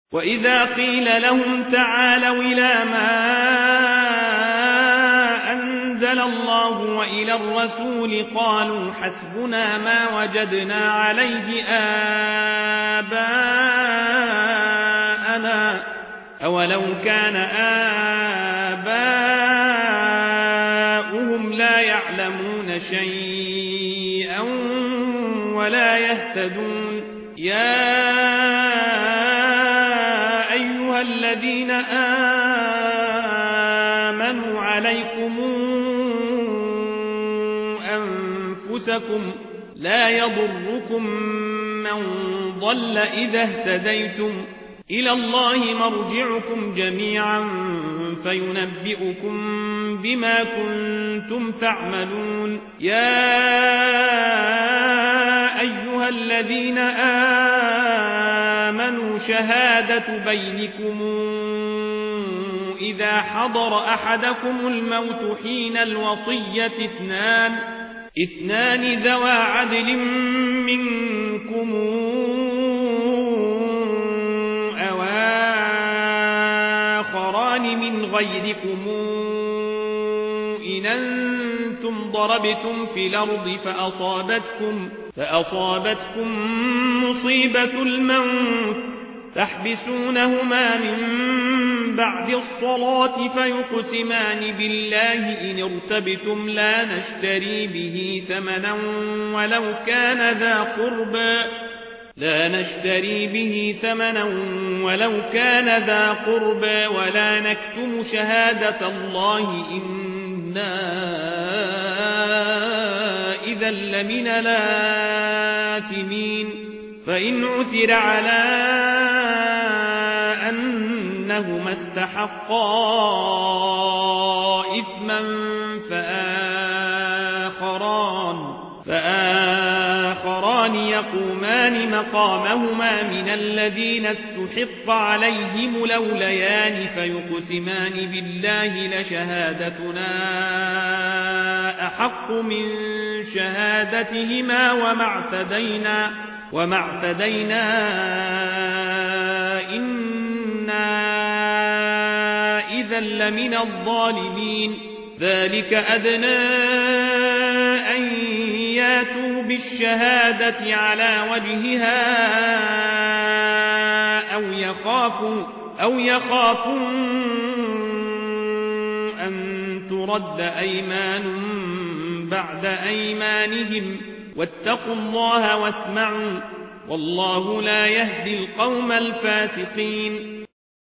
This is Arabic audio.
وإذا قيل لهم تعالوا إلى ما أنزل الله وإلى الرسول قالوا حسبنا ما وجدنا عليه آباءنا أولو كان آباؤهم لا يعلمون شيئا ولا يهتدون يا أيها الذين آمنوا عليكم أنفسكم لا يضركم من ضل إذا اهتديتم إلى الله مرجعكم جميعا فينبئكم بما كنتم تعملون يا أيها الذين آمنوا شهادة بينكم إذا حضر أحدكم الموت حين الوصية اثنان ذوى عدل منكم أو آخران من غيركم إن أنتم ضربتم في الأرض فأصابتكم مصيبة الموت تحبسونهما من بعد الصلاة فيقسمان بالله إن ارتبتم لا نشتري به ثمنا ولو كان ذا قربى ولا نكتم شهادة الله إنا إذا لمن الآثمين فإن عثر على أنهما استحقا إثما فآخران يقومان مقامهما من الذين استحق عليهم الأوليان فيقسمان بالله لشهادتنا أحق من شهادتهما وما اعتدينا إنا إذا لمن الظالمين ذلك أدنى أن ياتوا بالشهادة على وجهها أو يخافوا أن ترد أيمان بعد أيمانهم واتقوا الله واسمعوا والله لا يهدي القوم الفاسقين